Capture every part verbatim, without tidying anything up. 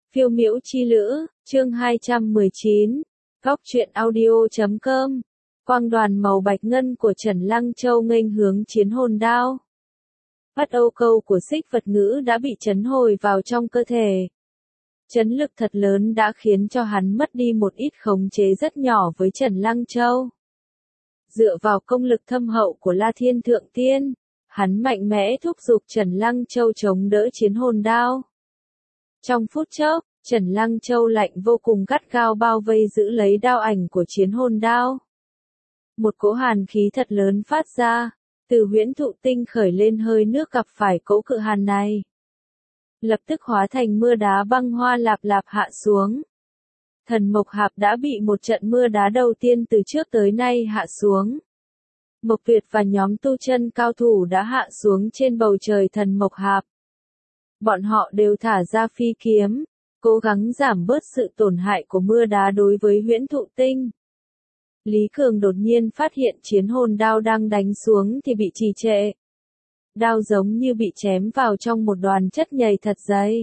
Phiêu miễu chi lữ, chương hai trăm mười chín, góc truyện audio chấm com. Quang đoàn màu bạch ngân của Trần Lăng Châu nghênh hướng chiến hồn đao. Bắt âu câu của xích Phật ngữ đã bị chấn hồi vào trong cơ thể. Chấn lực thật lớn đã khiến cho hắn mất đi một ít khống chế rất nhỏ với Trần Lăng Châu. Dựa vào công lực thâm hậu của La Thiên Thượng Tiên, hắn mạnh mẽ thúc giục Trần Lăng Châu chống đỡ chiến hồn đao. Trong phút chốc, Trần Lăng Châu lạnh vô cùng gắt gao bao vây giữ lấy đao ảnh của chiến hồn đao. Một cỗ hàn khí thật lớn phát ra, từ huyễn thụ tinh khởi lên hơi nước gặp phải cỗ cự hàn này. Lập tức hóa thành mưa đá băng hoa lạp lạp hạ xuống. Thần Mộc Hạp đã bị một trận mưa đá đầu tiên từ trước tới nay hạ xuống. Mộc Tuyệt và nhóm tu chân cao thủ đã hạ xuống trên bầu trời Thần Mộc Hạp. Bọn họ đều thả ra phi kiếm, cố gắng giảm bớt sự tổn hại của mưa đá đối với huyễn thụ tinh. Lý Cường đột nhiên phát hiện chiến hồn đao đang đánh xuống thì bị trì trệ. Đao giống như bị chém vào trong một đoàn chất nhầy thật dày.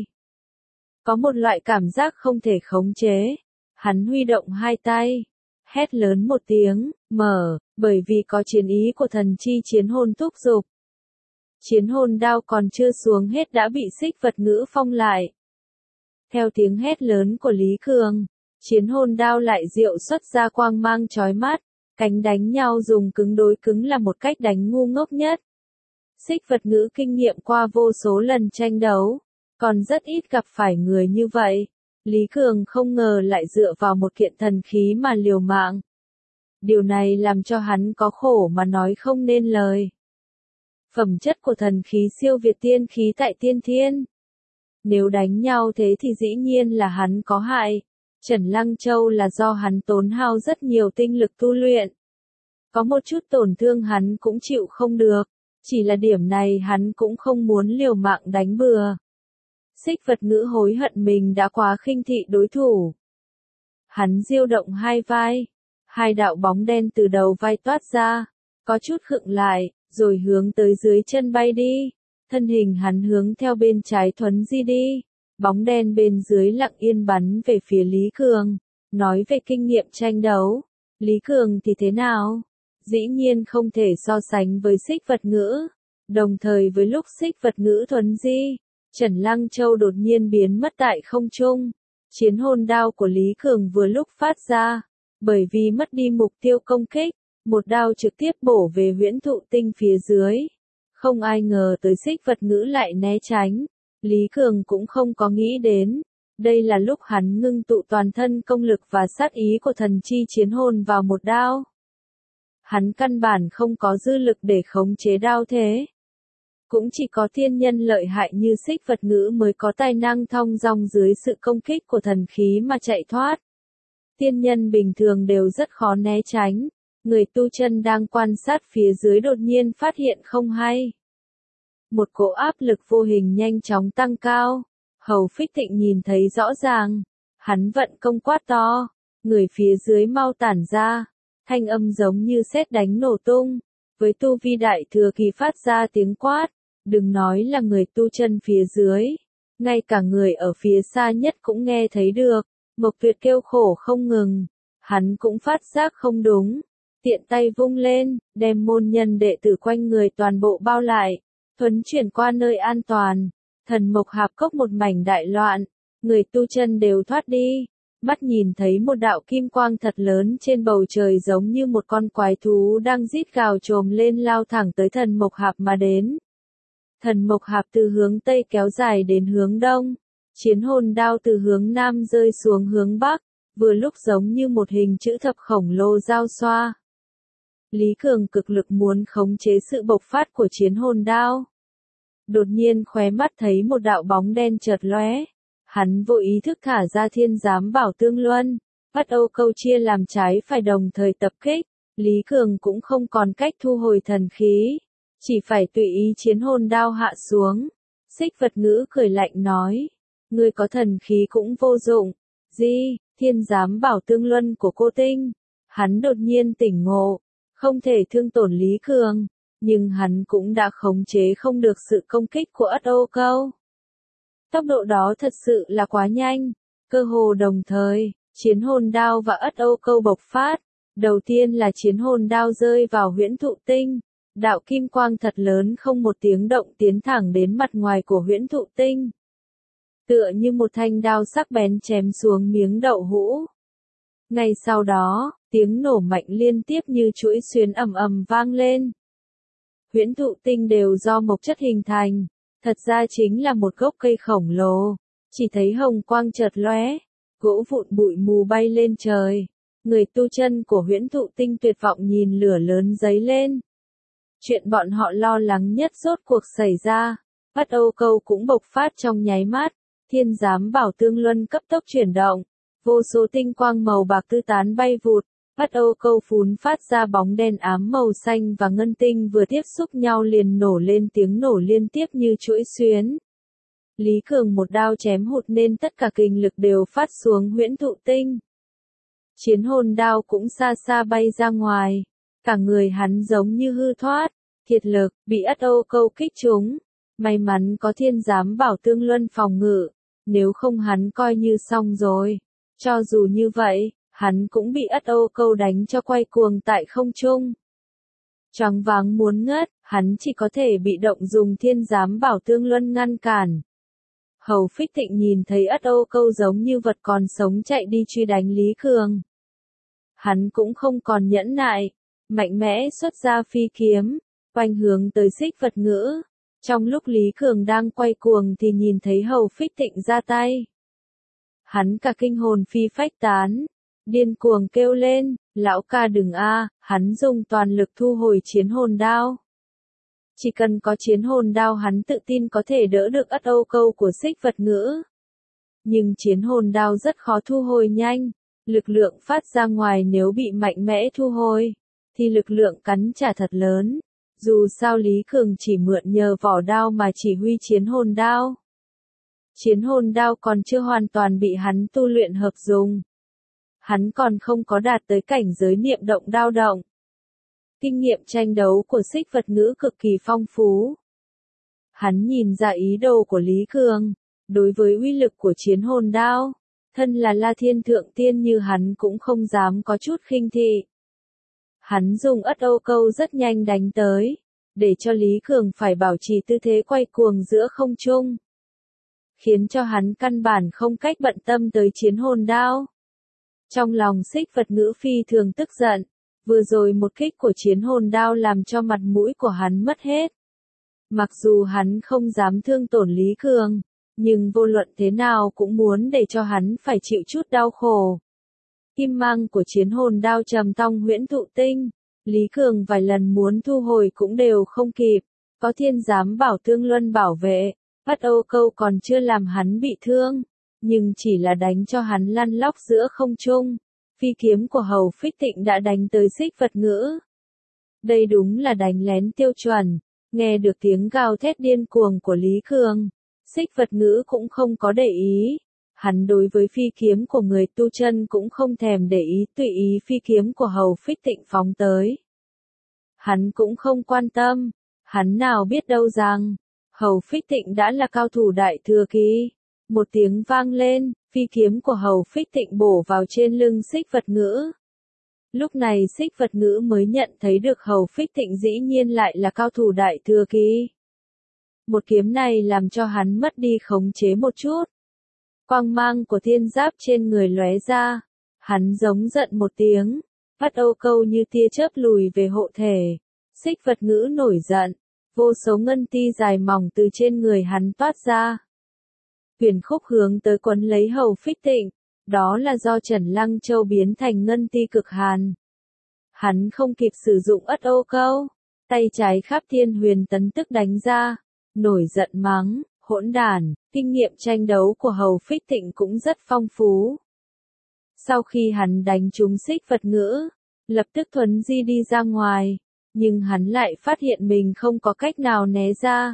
Có một loại cảm giác không thể khống chế. Hắn huy động hai tay, hét lớn một tiếng, mở, bởi vì có chiến ý của thần chi chiến hồn thúc giục. Chiến hồn đao còn chưa xuống hết đã bị xích Phật ngữ phong lại. Theo tiếng hét lớn của Lý Cường, chiến hồn đao lại diệu xuất ra quang mang chói mắt, cánh đánh nhau dùng cứng đối cứng là một cách đánh ngu ngốc nhất. Xích Phật ngữ kinh nghiệm qua vô số lần tranh đấu, còn rất ít gặp phải người như vậy. Lý Cường không ngờ lại dựa vào một kiện thần khí mà liều mạng. Điều này làm cho hắn có khổ mà nói không nên lời. Phẩm chất của thần khí siêu việt tiên khí tại tiên thiên. Nếu đánh nhau thế thì dĩ nhiên là hắn có hại. Trần Lăng Châu là do hắn tốn hao rất nhiều tinh lực tu luyện. Có một chút tổn thương hắn cũng chịu không được. Chỉ là điểm này hắn cũng không muốn liều mạng đánh bừa. Xích Phật ngữ hối hận mình đã quá khinh thị đối thủ. Hắn diêu động hai vai. Hai đạo bóng đen từ đầu vai toát ra. Có chút khựng lại, rồi hướng tới dưới chân bay đi. Thân hình hắn hướng theo bên trái thuấn di đi. Bóng đen bên dưới lặng yên bắn về phía Lý Cường. Nói về kinh nghiệm tranh đấu. Lý Cường thì thế nào? Dĩ nhiên không thể so sánh với xích Phật ngữ. Đồng thời với lúc xích Phật ngữ thuấn di, Trần Lăng Châu đột nhiên biến mất tại không trung. Chiến hồn đao của Lý Cường vừa lúc phát ra. Bởi vì mất đi mục tiêu công kích, một đao trực tiếp bổ về huyễn thụ tinh phía dưới. Không ai ngờ tới xích Phật ngữ lại né tránh. Lý Cường cũng không có nghĩ đến. Đây là lúc hắn ngưng tụ toàn thân công lực và sát ý của thần chi chiến hồn vào một đao. Hắn căn bản không có dư lực để khống chế đao thế. Cũng chỉ có thiên nhân lợi hại như xích Phật ngữ mới có tài năng thong dong dưới sự công kích của thần khí mà chạy thoát. Tiên nhân bình thường đều rất khó né tránh. Người tu chân đang quan sát phía dưới đột nhiên phát hiện không hay. Một cỗ áp lực vô hình nhanh chóng tăng cao. Hầu Phích Thịnh nhìn thấy rõ ràng. Hắn vận công quát to. Người phía dưới mau tản ra. Thanh âm giống như sét đánh nổ tung. Với tu vi đại thừa kỳ phát ra tiếng quát. Đừng nói là người tu chân phía dưới. Ngay cả người ở phía xa nhất cũng nghe thấy được. Mộc Tuyệt kêu khổ không ngừng. Hắn cũng phát giác không đúng. Tiện tay vung lên, đem môn nhân đệ tử quanh người toàn bộ bao lại. Thuấn chuyển qua nơi an toàn. Thần Mộc Hạp cốc một mảnh đại loạn. Người tu chân đều thoát đi. Mắt nhìn thấy một đạo kim quang thật lớn trên bầu trời giống như một con quái thú đang rít gào trồm lên lao thẳng tới Thần Mộc Hạp mà đến. Thần Mộc Hạp từ hướng Tây kéo dài đến hướng Đông. Chiến hồn đao từ hướng Nam rơi xuống hướng Bắc. Vừa lúc giống như một hình chữ thập khổng lồ giao xoa. Lý Cường cực lực muốn khống chế sự bộc phát của chiến hồn đao. Đột nhiên khóe mắt thấy một đạo bóng đen chợt lóe. Hắn vô ý thức thả ra thiên giám bảo tương luân. Bắt âu câu chia làm trái phải đồng thời tập kích. Lý Cường cũng không còn cách thu hồi thần khí. Chỉ phải tùy ý chiến hồn đao hạ xuống. Xích Phật ngữ cười lạnh nói. Ngươi có thần khí cũng vô dụng. Gì, thiên giám bảo tương luân của cô Tinh. Hắn đột nhiên tỉnh ngộ. Không thể thương tổn Lý Cường. Nhưng hắn cũng đã khống chế không được sự công kích của Ất Ô Câu. Tốc độ đó thật sự là quá nhanh. Cơ hồ đồng thời, chiến hồn đao và ất âu câu bộc phát. Đầu tiên là chiến hồn đao rơi vào huyễn thụ tinh. Đạo kim quang thật lớn không một tiếng động tiến thẳng đến mặt ngoài của huyễn thụ tinh. Tựa như một thanh đao sắc bén chém xuống miếng đậu hũ. Ngay sau đó, tiếng nổ mạnh liên tiếp như chuỗi xuyến ầm ầm vang lên. Huyễn thụ tinh đều do mộc chất hình thành, thật ra chính là một gốc cây khổng lồ. Chỉ thấy hồng quang chợt lóe, gỗ vụn bụi mù bay lên trời. Người tu chân của huyễn thụ tinh tuyệt vọng nhìn lửa lớn dấy lên. Chuyện bọn họ lo lắng nhất rốt cuộc xảy ra. Ất âu câu cũng bộc phát trong nháy mắt. Thiên giám bảo tương luân cấp tốc chuyển động. Vô số tinh quang màu bạc tứ tán bay vụt. Ất âu câu phún phát ra bóng đen ám màu xanh và ngân tinh vừa tiếp xúc nhau liền nổ lên tiếng nổ liên tiếp như chuỗi xuyến. Lý Cường một đao chém hụt nên tất cả kình lực đều phát xuống huyễn thụ tinh. Chiến hồn đao cũng xa xa bay ra ngoài. Cả người hắn giống như hư thoát, kiệt lực, bị ất âu câu kích trúng. May mắn có thiên giám bảo tương luân phòng ngự, nếu không hắn coi như xong rồi. Cho dù như vậy, hắn cũng bị ất âu câu đánh cho quay cuồng tại không trung. Choáng váng muốn ngất, hắn chỉ có thể bị động dùng thiên giám bảo tương luân ngăn cản. Hầu Phích Thịnh nhìn thấy ất âu câu giống như vật còn sống chạy đi truy đánh Lý Cường. Hắn cũng không còn nhẫn nại, mạnh mẽ xuất ra phi kiếm, quanh hướng tới Xích Vật Ngữ. Trong lúc Lý Cường đang quay cuồng thì nhìn thấy Hầu Phích Thịnh ra tay. Hắn cả kinh hồn phi phách tán, điên cuồng kêu lên, lão ca đừng a, hắn dùng toàn lực thu hồi chiến hồn đao. Chỉ cần có chiến hồn đao hắn tự tin có thể đỡ được ất âu câu của Xích Vật Ngữ. Nhưng chiến hồn đao rất khó thu hồi nhanh, lực lượng phát ra ngoài nếu bị mạnh mẽ thu hồi, thì lực lượng cắn trả thật lớn. Dù sao Lý Cường chỉ mượn nhờ vỏ đao mà chỉ huy chiến hồn đao. Chiến hồn đao còn chưa hoàn toàn bị hắn tu luyện hợp dùng. Hắn còn không có đạt tới cảnh giới niệm động đao động. Kinh nghiệm tranh đấu của Xích Vật Ngữ cực kỳ phong phú. Hắn nhìn ra ý đồ của Lý Cường, đối với uy lực của chiến hồn đao, thân là La Thiên Thượng Tiên như hắn cũng không dám có chút khinh thị. Hắn dùng ất âu câu rất nhanh đánh tới, để cho Lý Cường phải bảo trì tư thế quay cuồng giữa không trung. Khiến cho hắn căn bản không cách bận tâm tới chiến hồn đao. Trong lòng Xích Vật Ngữ phi thường tức giận, vừa rồi một kích của chiến hồn đao làm cho mặt mũi của hắn mất hết. Mặc dù hắn không dám thương tổn Lý Cường, nhưng vô luận thế nào cũng muốn để cho hắn phải chịu chút đau khổ. Kim mang của chiến hồn đao trầm tông huyễn thụ tinh, Lý Cường vài lần muốn thu hồi cũng đều không kịp, có thiên giám bảo tương luân bảo vệ, ất âu câu còn chưa làm hắn bị thương, nhưng chỉ là đánh cho hắn lăn lóc giữa không trung. Phi kiếm của Hầu Phích Thịnh đã đánh tới Xích Vật Ngữ. Đây đúng là đánh lén tiêu chuẩn, nghe được tiếng gào thét điên cuồng của Lý Cường, Xích Vật Ngữ cũng không có để ý. Hắn đối với phi kiếm của người tu chân cũng không thèm để ý, tùy ý phi kiếm của Hầu Phích Thịnh phóng tới. Hắn cũng không quan tâm, hắn nào biết đâu rằng, Hầu Phích Thịnh đã là cao thủ đại thừa kỳ. Một tiếng vang lên, phi kiếm của Hầu Phích Thịnh bổ vào trên lưng Xích Vật Ngữ. Lúc này Xích Vật Ngữ mới nhận thấy được Hầu Phích Thịnh dĩ nhiên lại là cao thủ đại thừa kỳ. Một kiếm này làm cho hắn mất đi khống chế một chút. Quang mang của thiên giáp trên người lóe ra, hắn giống giận một tiếng, ất âu câu như tia chớp lùi về hộ thể. Xích Vật Ngữ nổi giận, vô số ngân ti dài mỏng từ trên người hắn toát ra. Huyền khúc hướng tới quấn lấy Hầu Phích Thịnh, đó là do Trần Lăng Châu biến thành ngân ti cực hàn. Hắn không kịp sử dụng ất âu câu, tay trái khắp thiên huyền tấn tức đánh ra, nổi giận mắng, hỗn đản. Kinh nghiệm tranh đấu của Hầu Phích Thịnh cũng rất phong phú. Sau khi hắn đánh trúng Xích Vật Ngữ, lập tức thuấn di đi ra ngoài, nhưng hắn lại phát hiện mình không có cách nào né ra.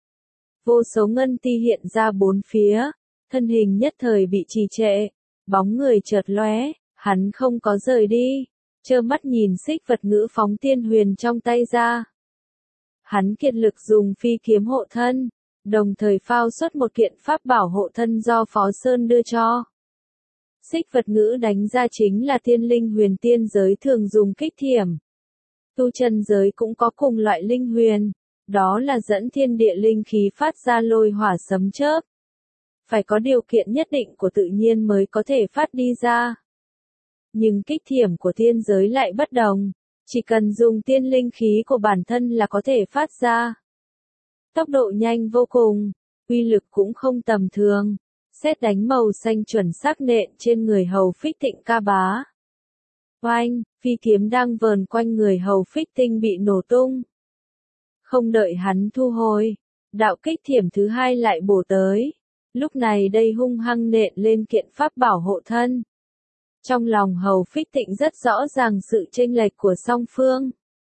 Vô số ngân ti hiện ra bốn phía, thân hình nhất thời bị trì trệ, bóng người chợt lóe, hắn không có rời đi, trơ mắt nhìn Xích Vật Ngữ phóng tiên huyền trong tay ra. Hắn kiệt lực dùng phi kiếm hộ thân, đồng thời phao xuất một kiện pháp bảo hộ thân do Phó Sơn đưa cho. Xích Phật Ngữ đánh ra chính là thiên linh huyền tiên giới thường dùng kích thiểm. Tu chân giới cũng có cùng loại linh huyền, đó là dẫn thiên địa linh khí phát ra lôi hỏa sấm chớp. Phải có điều kiện nhất định của tự nhiên mới có thể phát đi ra. Nhưng kích thiểm của thiên giới lại bất đồng, chỉ cần dùng tiên linh khí của bản thân là có thể phát ra. Tốc độ nhanh vô cùng, uy lực cũng không tầm thường, sét đánh màu xanh chuẩn xác nện trên người Hầu Phích Tịnh ca bá. Oanh, phi kiếm đang vờn quanh người Hầu Phích Tinh bị nổ tung. Không đợi hắn thu hồi, đạo kích thiểm thứ hai lại bổ tới. Lúc này đây hung hăng nện lên kiện pháp bảo hộ thân. Trong lòng Hầu Phích Tịnh rất rõ ràng sự chênh lệch của song phương.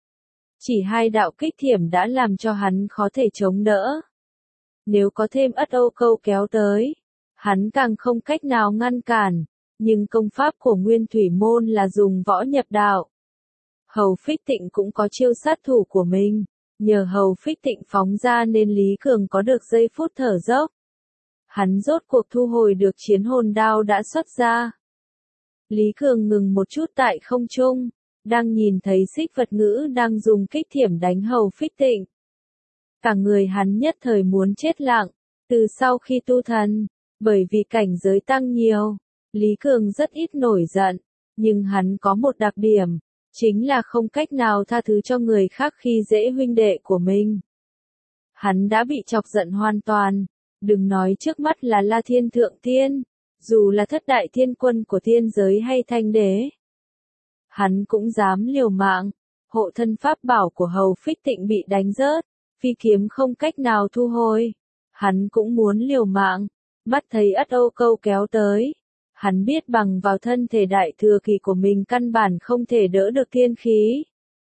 Chỉ hai đạo kích thiểm đã làm cho hắn khó thể chống đỡ. Nếu có thêm Ất Âu Câu kéo tới, hắn càng không cách nào ngăn cản, nhưng công pháp của Nguyên Thủy Môn là dùng võ nhập đạo. Hầu Phích Tịnh cũng có chiêu sát thủ của mình, nhờ Hầu Phích Tịnh phóng ra nên Lý Cường có được giây phút thở dốc. Hắn rốt cuộc thu hồi được chiến hồn đao đã xuất ra. Lý Cường ngừng một chút tại không trung, đang nhìn thấy Xích Phật Ngữ đang dùng kích thiểm đánh Hầu Phích Tịnh. Cả người hắn nhất thời muốn chết lặng, từ sau khi tu thần, bởi vì cảnh giới tăng nhiều, Lý Cường rất ít nổi giận, nhưng hắn có một đặc điểm, chính là không cách nào tha thứ cho người khác khi dễ huynh đệ của mình. Hắn đã bị chọc giận hoàn toàn, đừng nói trước mắt là La Thiên Thượng Tiên, dù là thất đại thiên quân của thiên giới hay thanh đế. Hắn cũng dám liều mạng, hộ thân pháp bảo của Hầu Phích Tịnh bị đánh rớt, phi kiếm không cách nào thu hồi. Hắn cũng muốn liều mạng, mắt thấy Ất Âu Câu kéo tới. Hắn biết bằng vào thân thể đại thừa kỳ của mình căn bản không thể đỡ được thiên khí.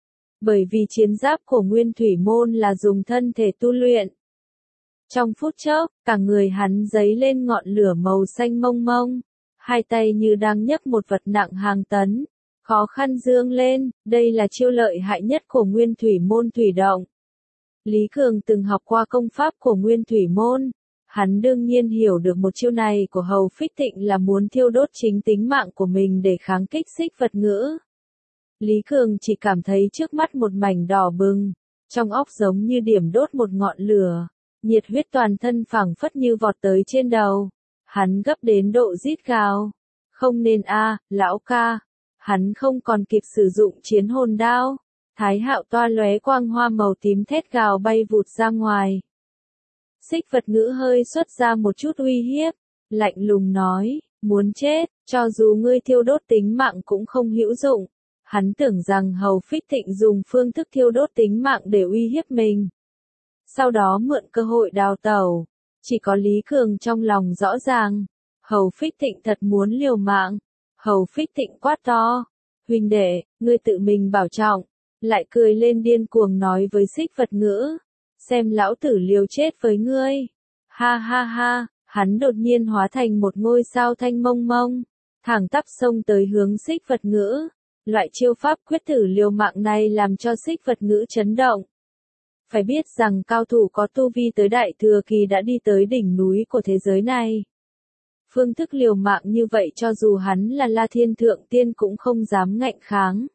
Bởi vì chiến giáp của Nguyên Thủy Môn là dùng thân thể tu luyện. Trong phút chốc, cả người hắn dấy lên ngọn lửa màu xanh mông mông, hai tay như đang nhấc một vật nặng hàng tấn, khó khăn dương lên, đây là chiêu lợi hại nhất của Nguyên Thủy Môn thủy động. Lý Cường từng học qua công pháp của Nguyên Thủy Môn, hắn đương nhiên hiểu được một chiêu này của Hầu Phích Tịnh là muốn thiêu đốt chính tính mạng của mình để kháng kích Xích Phật Ngữ. Lý Cường chỉ cảm thấy trước mắt một mảnh đỏ bừng, trong óc giống như điểm đốt một ngọn lửa. Nhiệt huyết toàn thân phảng phất như vọt tới trên đầu. Hắn gấp đến độ rít gào. Không nên a, lão ca. Hắn không còn kịp sử dụng chiến hồn đao. Thái Hạo toa lóe quang hoa màu tím thét gào bay vụt ra ngoài. Xích Phật Ngữ hơi xuất ra một chút uy hiếp, lạnh lùng nói, muốn chết, cho dù ngươi thiêu đốt tính mạng cũng không hữu dụng. Hắn tưởng rằng Hầu Phích Tịnh dùng phương thức thiêu đốt tính mạng để uy hiếp mình. Sau đó mượn cơ hội đào tẩu, chỉ có Lý Cường trong lòng rõ ràng, Hầu Phích Tịnh thật muốn liều mạng. Hầu Phích Tịnh quát to, huynh đệ, ngươi tự mình bảo trọng, lại cười lên điên cuồng nói với Xích Phật Ngữ, xem lão tử liều chết với ngươi. Ha ha ha, hắn đột nhiên hóa thành một ngôi sao thanh mông mông, thẳng tắp xông tới hướng Xích Phật Ngữ. Loại chiêu pháp quyết tử liều mạng này làm cho Xích Phật Ngữ chấn động. Phải biết rằng cao thủ có tu vi tới đại thừa kỳ đã đi tới đỉnh núi của thế giới này. Phương thức liều mạng như vậy cho dù hắn là La Thiên Thượng Tiên cũng không dám ngạnh kháng.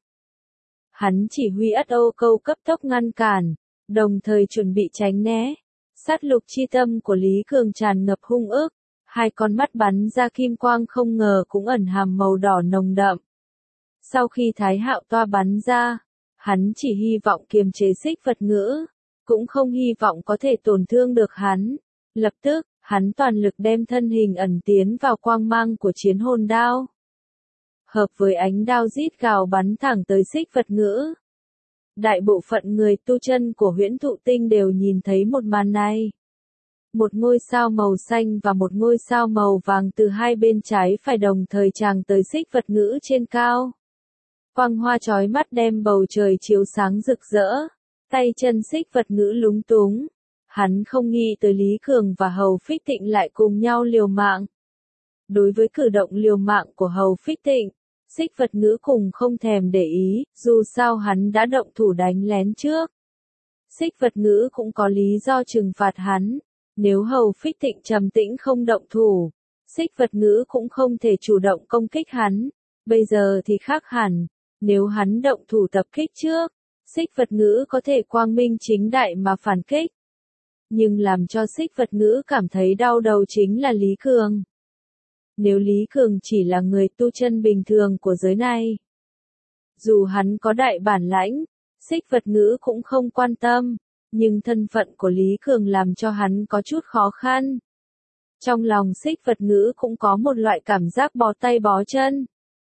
Hắn chỉ huy Ất Âu Câu cấp tốc ngăn cản, đồng thời chuẩn bị tránh né. Sát lục chi tâm của Lý Cường tràn ngập hung ức, hai con mắt bắn ra kim quang không ngờ cũng ẩn hàm màu đỏ nồng đậm. Sau khi Thái Hạo toa bắn ra, hắn chỉ hy vọng kiềm chế Xích Phật Ngữ, cũng không hy vọng có thể tổn thương được hắn. Lập tức, hắn toàn lực đem thân hình ẩn tiến vào quang mang của chiến hồn đao. Hợp với ánh đao rít gào bắn thẳng tới Xích Phật Ngữ. Đại bộ phận người tu chân của Huyễn Thụ Tinh đều nhìn thấy một màn này. Một ngôi sao màu xanh và một ngôi sao màu vàng từ hai bên trái phải đồng thời tràng tới Xích Phật Ngữ trên cao. Quang hoa chói mắt đem bầu trời chiếu sáng rực rỡ. Tay chân Xích Phật Ngữ lúng túng. Hắn không nghĩ tới Lý Cường và Hầu Phích Tịnh lại cùng nhau liều mạng. Đối với cử động liều mạng của Hầu Phích Tịnh, Xích Phật Ngữ cùng không thèm để ý, dù sao hắn đã động thủ đánh lén trước. Xích Phật Ngữ cũng có lý do trừng phạt hắn, Nếu Hầu Phích Thịnh trầm tĩnh không động thủ, Xích Vật Ngữ cũng không thể chủ động công kích hắn. Bây giờ thì khác hẳn, nếu hắn động thủ tập kích trước, Xích Vật Ngữ có thể quang minh chính đại mà phản kích. Nhưng làm cho Xích Vật Ngữ cảm thấy đau đầu chính là Lý Cường. Nếu Lý Cường chỉ là người tu chân bình thường của giới này, dù hắn có đại bản lãnh, Xích Vật Ngữ cũng không quan tâm, nhưng thân phận của Lý Cường làm cho hắn có chút khó khăn. Trong lòng Xích Vật Ngữ cũng có một loại cảm giác bó tay bó chân.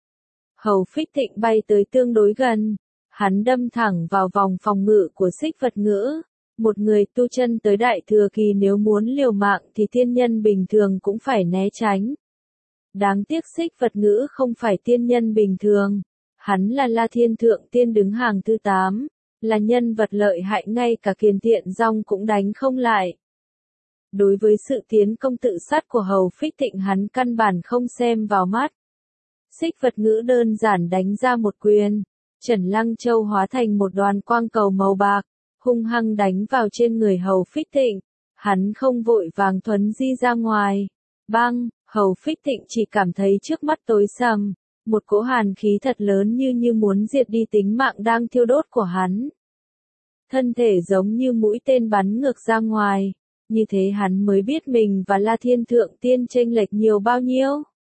Hầu Phích Thịnh bay tới tương đối gần, hắn đâm thẳng vào vòng phòng ngự của Xích Vật Ngữ. Một người tu chân tới đại thừa kỳ nếu muốn liều mạng thì thiên nhân bình thường cũng phải né tránh. Đáng tiếc Xích Vật Ngữ không phải tiên nhân bình thường, hắn là La Thiên Thượng Tiên đứng hàng thứ tám, là nhân vật lợi hại ngay cả Kiền Thiện Dong cũng đánh không lại. Đối với sự tiến công tự sát của Hầu Phích Thịnh hắn căn bản không xem vào mắt. Xích Vật Ngữ đơn giản đánh ra một quyền, Trần Lăng Châu hóa thành một đoàn quang cầu màu bạc, hung hăng đánh vào trên người Hầu Phích Thịnh, hắn không vội vàng thuấn di ra ngoài. Bang, Hầu Phích Thịnh chỉ cảm thấy trước mắt tối sầm, một cỗ hàn khí thật lớn như như muốn diệt đi tính mạng đang thiêu đốt của hắn. Thân thể giống như mũi tên bắn ngược ra ngoài, như thế hắn mới biết mình và La Thiên Thượng Tiên chênh lệch nhiều bao nhiêu.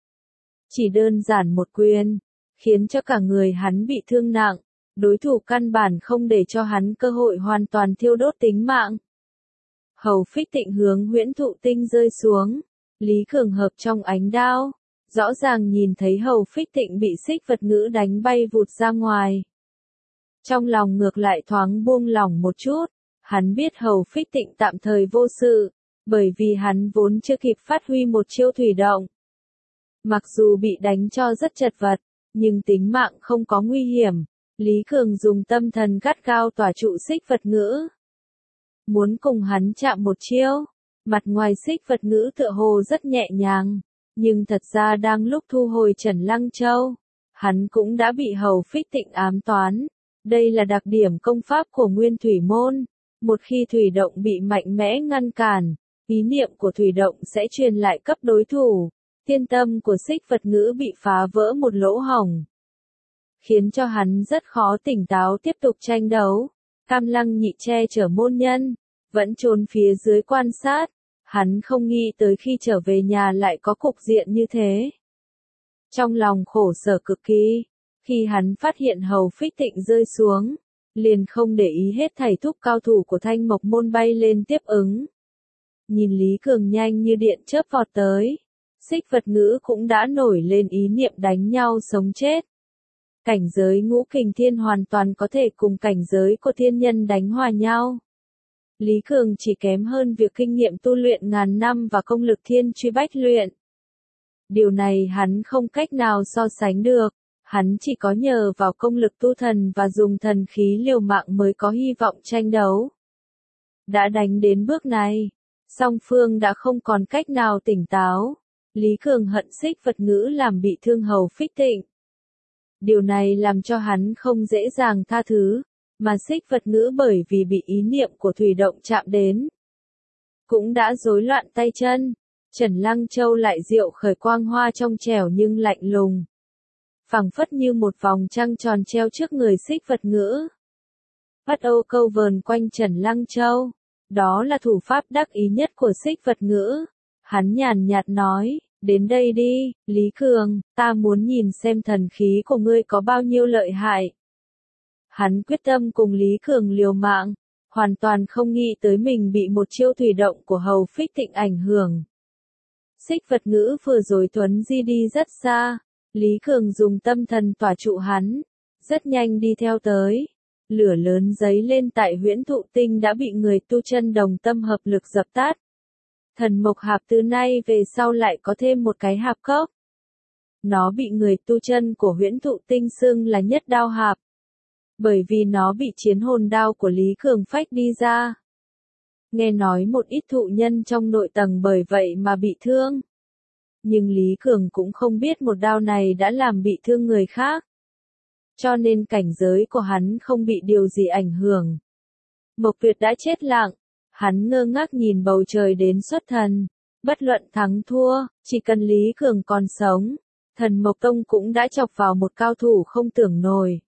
Chỉ đơn giản một quyền, khiến cho cả người hắn bị thương nặng, đối thủ căn bản không để cho hắn cơ hội hoàn toàn thiêu đốt tính mạng. Hầu Phích Thịnh hướng Huyễn Thụ Tinh rơi xuống, Lý Cường hợp trong ánh đao, rõ ràng nhìn thấy Hầu Phích Thịnh bị Xích Vật Ngữ đánh bay vụt ra ngoài. Trong lòng ngược lại thoáng buông lỏng một chút, hắn biết Hầu Phích Thịnh tạm thời vô sự, bởi vì hắn vốn chưa kịp phát huy một chiêu thủy động. Mặc dù bị đánh cho rất chật vật, nhưng tính mạng không có nguy hiểm, Lý Cường dùng tâm thần gắt gao tỏa trụ Xích Vật Ngữ. Muốn cùng hắn chạm một chiêu, mặt ngoài Xích Vật Ngữ tựa hồ rất nhẹ nhàng, nhưng thật ra đang lúc thu hồi Trần Lăng Châu, hắn cũng đã bị Hầu Phích Thịnh ám toán. Đây là đặc điểm công pháp của Nguyên Thủy Môn, một khi thủy động bị mạnh mẽ ngăn cản, ý niệm của thủy động sẽ truyền lại cấp đối thủ, tiên tâm của Xích Vật Ngữ bị phá vỡ một lỗ hổng, khiến cho hắn rất khó tỉnh táo tiếp tục tranh đấu. Cam Lăng Nhị che chở môn nhân, vẫn trốn phía dưới quan sát, hắn không nghĩ tới khi trở về nhà lại có cục diện như thế. Trong lòng khổ sở cực kỳ, khi hắn phát hiện Hầu Phích Thịnh rơi xuống, liền không để ý hết thảy thúc cao thủ của Thanh Mộc Môn bay lên tiếp ứng. Nhìn Lý Cường nhanh như điện chớp vọt tới, Xích Vật Ngữ cũng đã nổi lên ý niệm đánh nhau sống chết. Cảnh giới ngũ kình thiên hoàn toàn có thể cùng cảnh giới của thiên nhân đánh hòa nhau. Lý Cường chỉ kém hơn việc kinh nghiệm tu luyện ngàn năm và công lực thiên truy bách luyện. Điều này hắn không cách nào so sánh được, hắn chỉ có nhờ vào công lực tu thần và dùng thần khí liều mạng mới có hy vọng tranh đấu. Đã đánh đến bước này, song phương đã không còn cách nào tỉnh táo. Lý Cường hận Xích Vật Ngữ làm bị thương Hầu Phích Thịnh. Điều này làm cho hắn không dễ dàng tha thứ, mà Xích Vật Ngữ bởi vì bị ý niệm của thủy động chạm đến, cũng đã rối loạn tay chân. Trần Lăng Châu lại diệu khởi quang hoa trong trẻo nhưng lạnh lùng, phẳng phất như một vòng trăng tròn treo trước người Xích Vật Ngữ. Bắt Âu Câu vờn quanh Trần Lăng Châu, đó là thủ pháp đắc ý nhất của Xích Vật Ngữ. Hắn nhàn nhạt nói, đến đây đi, Lý Cường, ta muốn nhìn xem thần khí của ngươi có bao nhiêu lợi hại. Hắn quyết tâm cùng Lý Cường liều mạng, hoàn toàn không nghĩ tới mình bị một chiêu thủy động của Hầu Phích Thịnh ảnh hưởng. Xích Vật Ngữ vừa rồi thuấn di đi rất xa, Lý Cường dùng tâm thần tỏa trụ hắn, rất nhanh đi theo tới. Lửa lớn giấy lên tại Huyễn Thụ Tinh đã bị người tu chân đồng tâm hợp lực dập tắt. Thần mộc hạp từ nay về sau lại có thêm một cái hạp cốc. Nó bị người tu chân của Huyễn Thụ Tinh xưng là nhất đao hạp, bởi vì nó bị chiến hồn đao của Lý Cường phách đi ra. Nghe nói một ít thụ nhân trong nội tầng bởi vậy mà bị thương. Nhưng Lý Cường cũng không biết một đao này đã làm bị thương người khác. Cho nên cảnh giới của hắn không bị điều gì ảnh hưởng. Mộc Tuyệt đã chết lặng, Hắn ngơ ngác nhìn bầu trời đến xuất thần. Bất luận thắng thua, chỉ cần Lý Cường còn sống, Thần Mộc Tông cũng đã chọc vào một cao thủ không tưởng nổi.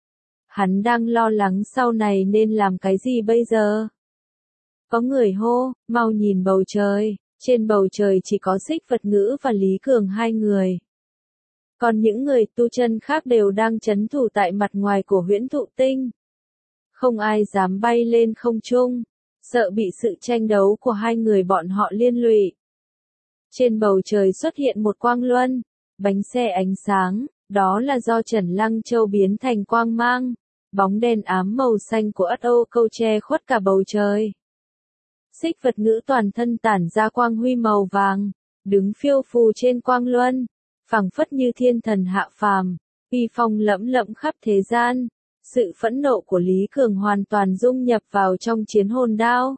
Hắn đang lo lắng sau này nên làm cái gì bây giờ? Có người hô, mau nhìn bầu trời, trên bầu trời chỉ có Xích Vật Ngữ và Lý Cường hai người. Còn những người tu chân khác đều đang trấn thủ tại mặt ngoài của Huyễn Thụ Tinh. Không ai dám bay lên không trung, sợ bị sự tranh đấu của hai người bọn họ liên lụy. Trên bầu trời xuất hiện một quang luân, bánh xe ánh sáng, đó là do Trần Lăng Châu biến thành quang mang. Bóng đen ám màu xanh của Ất Âu Câu che khuất cả bầu trời. Xích Vật Ngữ toàn thân tản ra quang huy màu vàng, đứng phiêu phù trên quang luân, phảng phất như thiên thần hạ phàm, uy phong lẫm lẫm khắp thế gian. Sự phẫn nộ của Lý Cường hoàn toàn dung nhập vào trong chiến hồn đao.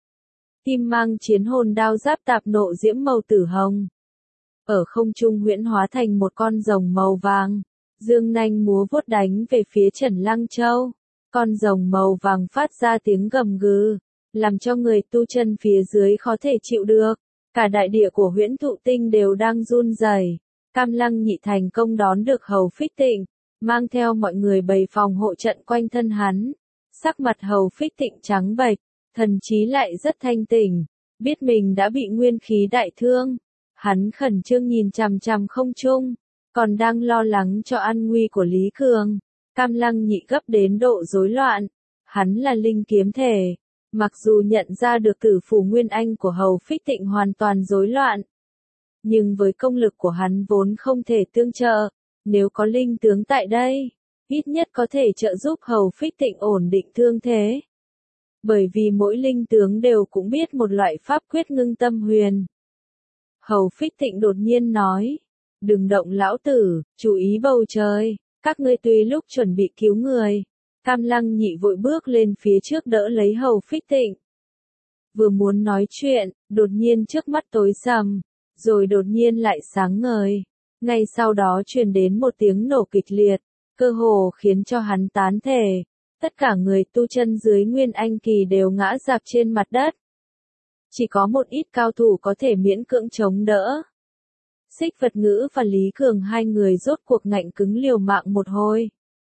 Kim mang chiến hồn đao giáp tạp nộ diễm màu tử hồng. Ở không trung huyễn hóa thành một con rồng màu vàng, dương nanh múa vuốt đánh về phía Trần Lăng Châu. Con rồng màu vàng phát ra tiếng gầm gừ, làm cho người tu chân phía dưới khó thể chịu được. Cả đại địa của Huyễn Thụ Tinh đều đang run rẩy. Cam Lăng Nhị thành công đón được Hầu Phích Tịnh, mang theo mọi người bày phòng hộ trận quanh thân hắn. Sắc mặt Hầu Phích Tịnh trắng bệch, thần trí lại rất thanh tỉnh, biết mình đã bị nguyên khí đại thương. Hắn khẩn trương nhìn chằm chằm không trung, còn đang lo lắng cho an nguy của Lý Cường. Cam Lăng Nhị gấp đến độ rối loạn. Hắn là linh kiếm thể, mặc dù nhận ra được tử phủ nguyên anh của Hầu Phích Tịnh hoàn toàn rối loạn, nhưng với công lực của hắn vốn không thể tương trợ, nếu có linh tướng tại đây, ít nhất có thể trợ giúp Hầu Phích Tịnh ổn định thương thế. Bởi vì mỗi linh tướng đều cũng biết một loại pháp quyết ngưng tâm huyền. Hầu Phích Tịnh đột nhiên nói, đừng động lão tử, chú ý bầu trời, các ngươi tùy lúc chuẩn bị cứu người. Cam Lăng Nhị vội bước lên phía trước đỡ lấy Hầu Phích Tịnh. Vừa muốn nói chuyện, đột nhiên trước mắt tối sầm, rồi đột nhiên lại sáng ngời. Ngay sau đó truyền đến một tiếng nổ kịch liệt, cơ hồ khiến cho hắn tán thể. Tất cả người tu chân dưới Nguyên Anh Kỳ đều ngã rạp trên mặt đất. Chỉ có một ít cao thủ có thể miễn cưỡng chống đỡ. Xích Vật Ngữ và Lý Cường hai người rốt cuộc ngạnh cứng liều mạng một hồi.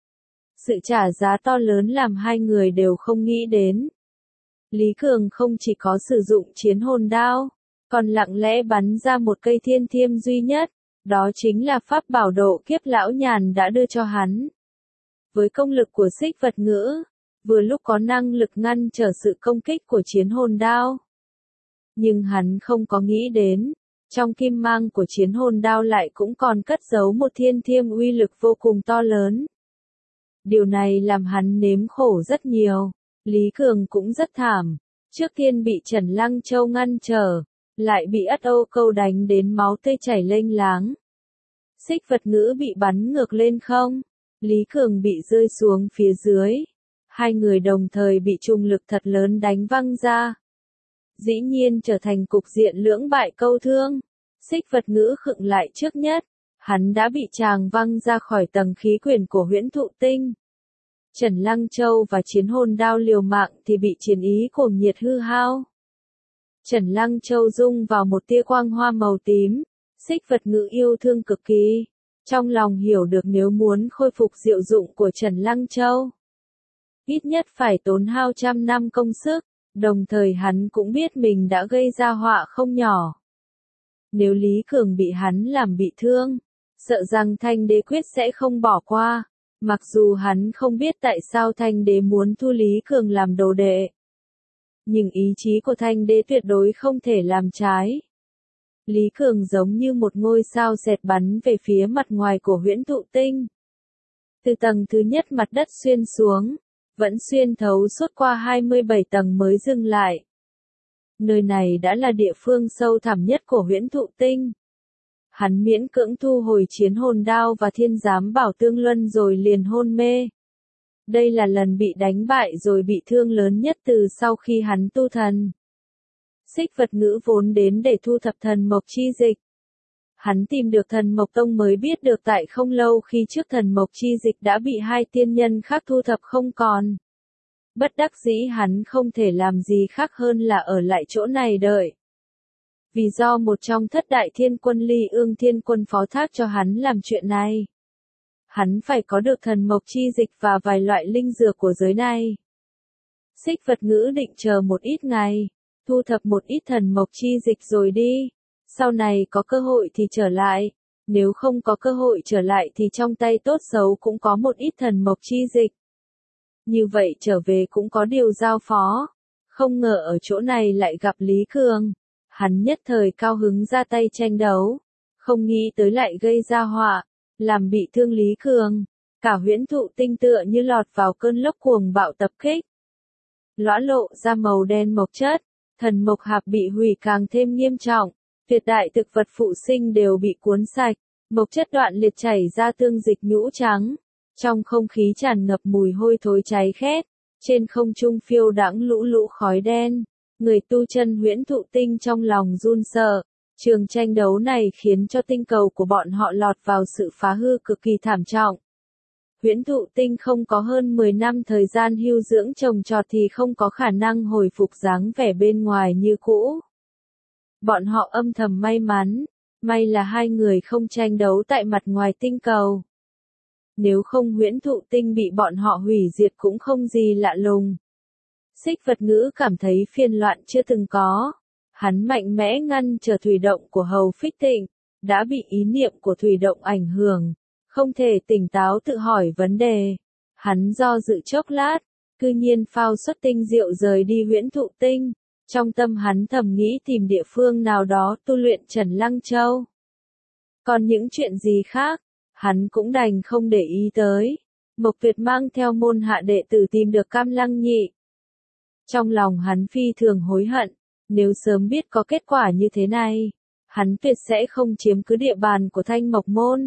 Sự trả giá to lớn làm hai người đều không nghĩ đến. Lý Cường không chỉ có sử dụng chiến hồn đao, còn lặng lẽ bắn ra một cây thiên thiêm duy nhất, đó chính là pháp bảo độ kiếp lão nhàn đã đưa cho hắn. Với công lực của Xích Vật Ngữ, vừa lúc có năng lực ngăn trở sự công kích của chiến hồn đao. Nhưng hắn không có nghĩ đến, trong kim mang của chiến hồn đao lại cũng còn cất giấu một thiên thiêm uy lực vô cùng to lớn. Điều này làm hắn nếm khổ rất nhiều. Lý Cường cũng rất thảm. Trước tiên bị Trần Lăng Châu ngăn trở, lại bị Ất Âu Câu đánh đến máu tươi chảy lênh láng. Xích Vật Ngữ bị bắn ngược lên không. Lý Cường bị rơi xuống phía dưới. Hai người đồng thời bị trùng lực thật lớn đánh văng ra. Dĩ nhiên trở thành cục diện lưỡng bại câu thương. Xích Vật Ngữ khựng lại trước nhất. Hắn đã bị tràng văng ra khỏi tầng khí quyển của Huyễn Thụ Tinh. Trần Lăng Châu và chiến hồn đao liều mạng thì bị chiến ý cuồng nhiệt hư hao. Trần Lăng Châu rung vào một tia quang hoa màu tím. Xích Vật Ngữ yêu thương cực kỳ. Trong lòng hiểu được nếu muốn khôi phục diệu dụng của Trần Lăng Châu, ít nhất phải tốn hao trăm năm công sức, đồng thời hắn cũng biết mình đã gây ra họa không nhỏ. Nếu Lý Cường bị hắn làm bị thương, sợ rằng Thanh Đế quyết sẽ không bỏ qua, mặc dù hắn không biết tại sao Thanh Đế muốn thu Lý Cường làm đồ đệ. Nhưng ý chí của Thanh Đế tuyệt đối không thể làm trái. Lý Cường giống như một ngôi sao xẹt bắn về phía mặt ngoài của Huyễn Thụ Tinh. Từ tầng thứ nhất mặt đất xuyên xuống, vẫn xuyên thấu suốt qua hai mươi bảy tầng mới dừng lại. Nơi này đã là địa phương sâu thẳm nhất của Huyễn Thụ Tinh. Hắn miễn cưỡng thu hồi chiến hồn đao và thiên giám bảo tương luân rồi liền hôn mê. Đây là lần bị đánh bại rồi bị thương lớn nhất từ sau khi hắn tu thần. Xích Vật Ngữ vốn đến để thu thập thần mộc chi dịch. Hắn tìm được thần mộc tông mới biết được tại không lâu khi trước thần mộc chi dịch đã bị hai tiên nhân khác thu thập không còn. Bất đắc dĩ hắn không thể làm gì khác hơn là ở lại chỗ này đợi. Vì do một trong thất đại thiên quân Ly Ương Thiên Quân phó thác cho hắn làm chuyện này. Hắn phải có được thần mộc chi dịch và vài loại linh dược của giới này. Xích Vật Ngữ định chờ một ít ngày, thu thập một ít thần mộc chi dịch rồi đi. Sau này có cơ hội thì trở lại. Nếu không có cơ hội trở lại thì trong tay tốt xấu cũng có một ít thần mộc chi dịch. Như vậy trở về cũng có điều giao phó. Không ngờ ở chỗ này lại gặp Lý Cường. Hắn nhất thời cao hứng ra tay tranh đấu. Không nghĩ tới lại gây ra họa, làm bị thương Lý Cường. Cả huyễn thụ tinh tựa như lọt vào cơn lốc cuồng bạo tập kích. Lõa lộ ra màu đen mộc chất, thần mộc hạp bị hủy càng thêm nghiêm trọng. Tuyệt đại thực vật phụ sinh đều bị cuốn sạch, mộc chất đoạn liệt chảy ra tương dịch nhũ trắng. Trong không khí tràn ngập mùi hôi thối cháy khét, trên không trung phiêu đãng lũ lũ khói đen. Người tu chân huyễn thụ tinh trong lòng run sợ. Trường tranh đấu này khiến cho tinh cầu của bọn họ lọt vào sự phá hư cực kỳ thảm trọng. Huyễn thụ tinh không có hơn mười năm thời gian hưu dưỡng trồng trọt thì không có khả năng hồi phục dáng vẻ bên ngoài như cũ. Bọn họ âm thầm may mắn, may là hai người không tranh đấu tại mặt ngoài tinh cầu. Nếu không huyễn thụ tinh bị bọn họ hủy diệt cũng không gì lạ lùng. Xích Vật Ngữ cảm thấy phiền loạn chưa từng có. Hắn mạnh mẽ ngăn trở thủy động của Hầu Phích Tịnh, đã bị ý niệm của thủy động ảnh hưởng, không thể tỉnh táo tự hỏi vấn đề. Hắn do dự chốc lát, cư nhiên phao xuất tinh diệu rời đi huyễn thụ tinh. Trong tâm hắn thầm nghĩ tìm địa phương nào đó tu luyện Trần Lăng Châu. Còn những chuyện gì khác, hắn cũng đành không để ý tới. Mộc Tuyệt mang theo môn hạ đệ tử tìm được Cam Lăng Nhị. Trong lòng hắn phi thường hối hận, nếu sớm biết có kết quả như thế này, hắn tuyệt sẽ không chiếm cứ địa bàn của Thanh Mộc Môn.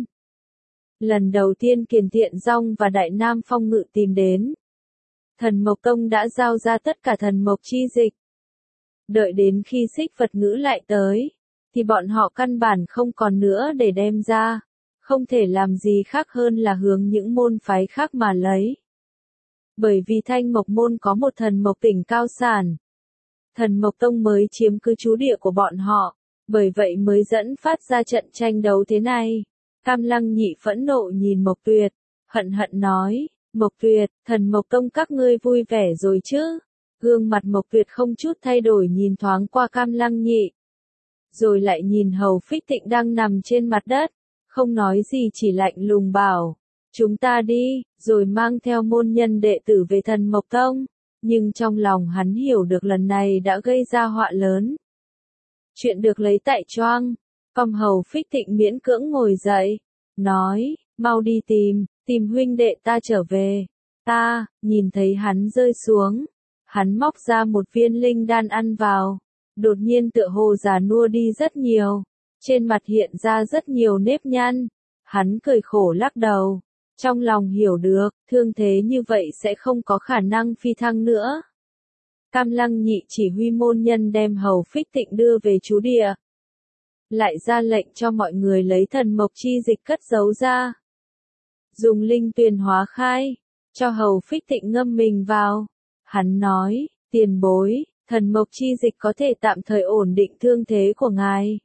Lần đầu tiên Kiền Tiện Dong và Đại Nam Phong Ngự tìm đến. Thần Mộc Tông đã giao ra tất cả thần mộc chi dịch. Đợi đến khi Xích Vật Ngữ lại tới, thì bọn họ căn bản không còn nữa để đem ra, không thể làm gì khác hơn là hướng những môn phái khác mà lấy. Bởi vì Thanh Mộc Môn có một thần mộc tỉnh cao sản. Thần Mộc Tông mới chiếm cứ trú địa của bọn họ, bởi vậy mới dẫn phát ra trận tranh đấu thế này. Cam Lăng Nhị phẫn nộ nhìn Mộc Tuyệt, hận hận nói, Mộc Tuyệt, thần Mộc Tông các ngươi vui vẻ rồi chứ? Gương mặt Mộc Tuyệt không chút thay đổi nhìn thoáng qua Cam Lăng Nhị. Rồi lại nhìn Hầu Phích Tịnh đang nằm trên mặt đất, không nói gì chỉ lạnh lùng bảo, chúng ta đi, rồi mang theo môn nhân đệ tử về thần Mộc Tông. Nhưng trong lòng hắn hiểu được lần này đã gây ra họa lớn. Chuyện được lấy tại Choang. Phong Hầu Phích Tịnh miễn cưỡng ngồi dậy, nói, mau đi tìm, tìm huynh đệ ta trở về. Ta, nhìn thấy hắn rơi xuống, hắn móc ra một viên linh đan ăn vào, đột nhiên tựa hồ già nua đi rất nhiều, trên mặt hiện ra rất nhiều nếp nhăn, hắn cười khổ lắc đầu, trong lòng hiểu được, thương thế như vậy sẽ không có khả năng phi thăng nữa. Cam Lăng Nhị chỉ huy môn nhân đem Hầu Phích Tịnh đưa về trú địa. Lại ra lệnh cho mọi người lấy thần mộc chi dịch cất giấu ra. Dùng linh tuyền hóa khai, cho Hầu Phích Tịnh ngâm mình vào. Hắn nói, tiền bối, thần mộc chi dịch có thể tạm thời ổn định thương thế của ngài.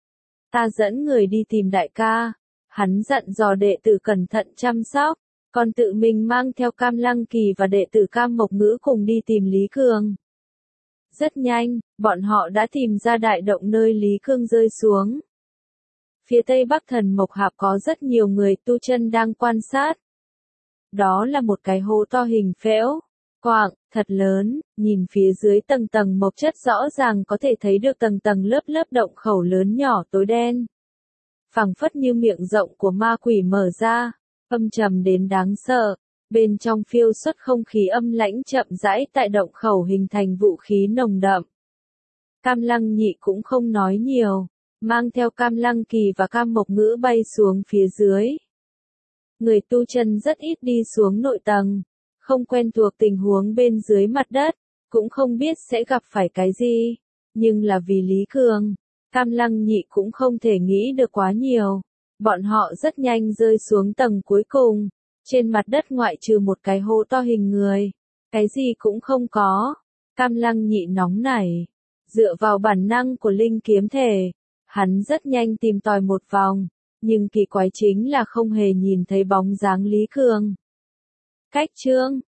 Ta dẫn người đi tìm đại ca. Hắn dặn dò đệ tử cẩn thận chăm sóc, còn tự mình mang theo Cam Lăng Kỳ và đệ tử Cam Mộc Ngữ cùng đi tìm Lý Cường. Rất nhanh, bọn họ đã tìm ra đại động nơi Lý Cường rơi xuống. Phía tây bắc thần Mộc Hạp có rất nhiều người tu chân đang quan sát. Đó là một cái hố to hình phễu, quạng, thật lớn, nhìn phía dưới tầng tầng mộc chất rõ ràng có thể thấy được tầng tầng lớp lớp động khẩu lớn nhỏ tối đen. Phẳng phất như miệng rộng của ma quỷ mở ra, âm trầm đến đáng sợ, bên trong phiêu xuất không khí âm lãnh chậm rãi tại động khẩu hình thành vũ khí nồng đậm. Cam Lăng Nhị cũng không nói nhiều, mang theo Cam Lăng Kỳ và Cam Mộc Ngữ bay xuống phía dưới. Người tu chân rất ít đi xuống nội tầng, không quen thuộc tình huống bên dưới mặt đất, cũng không biết sẽ gặp phải cái gì, nhưng là vì Lý Cường. Cam Lăng Nhị cũng không thể nghĩ được quá nhiều. Bọn họ rất nhanh rơi xuống tầng cuối cùng. Trên mặt đất ngoại trừ một cái hố to hình người, Cái gì cũng không có. Cam Lăng nhị nóng nảy. Dựa vào bản năng của linh kiếm thể, hắn rất nhanh tìm tòi một vòng, nhưng kỳ quái chính là không hề nhìn thấy bóng dáng Lý Cường. Cách chương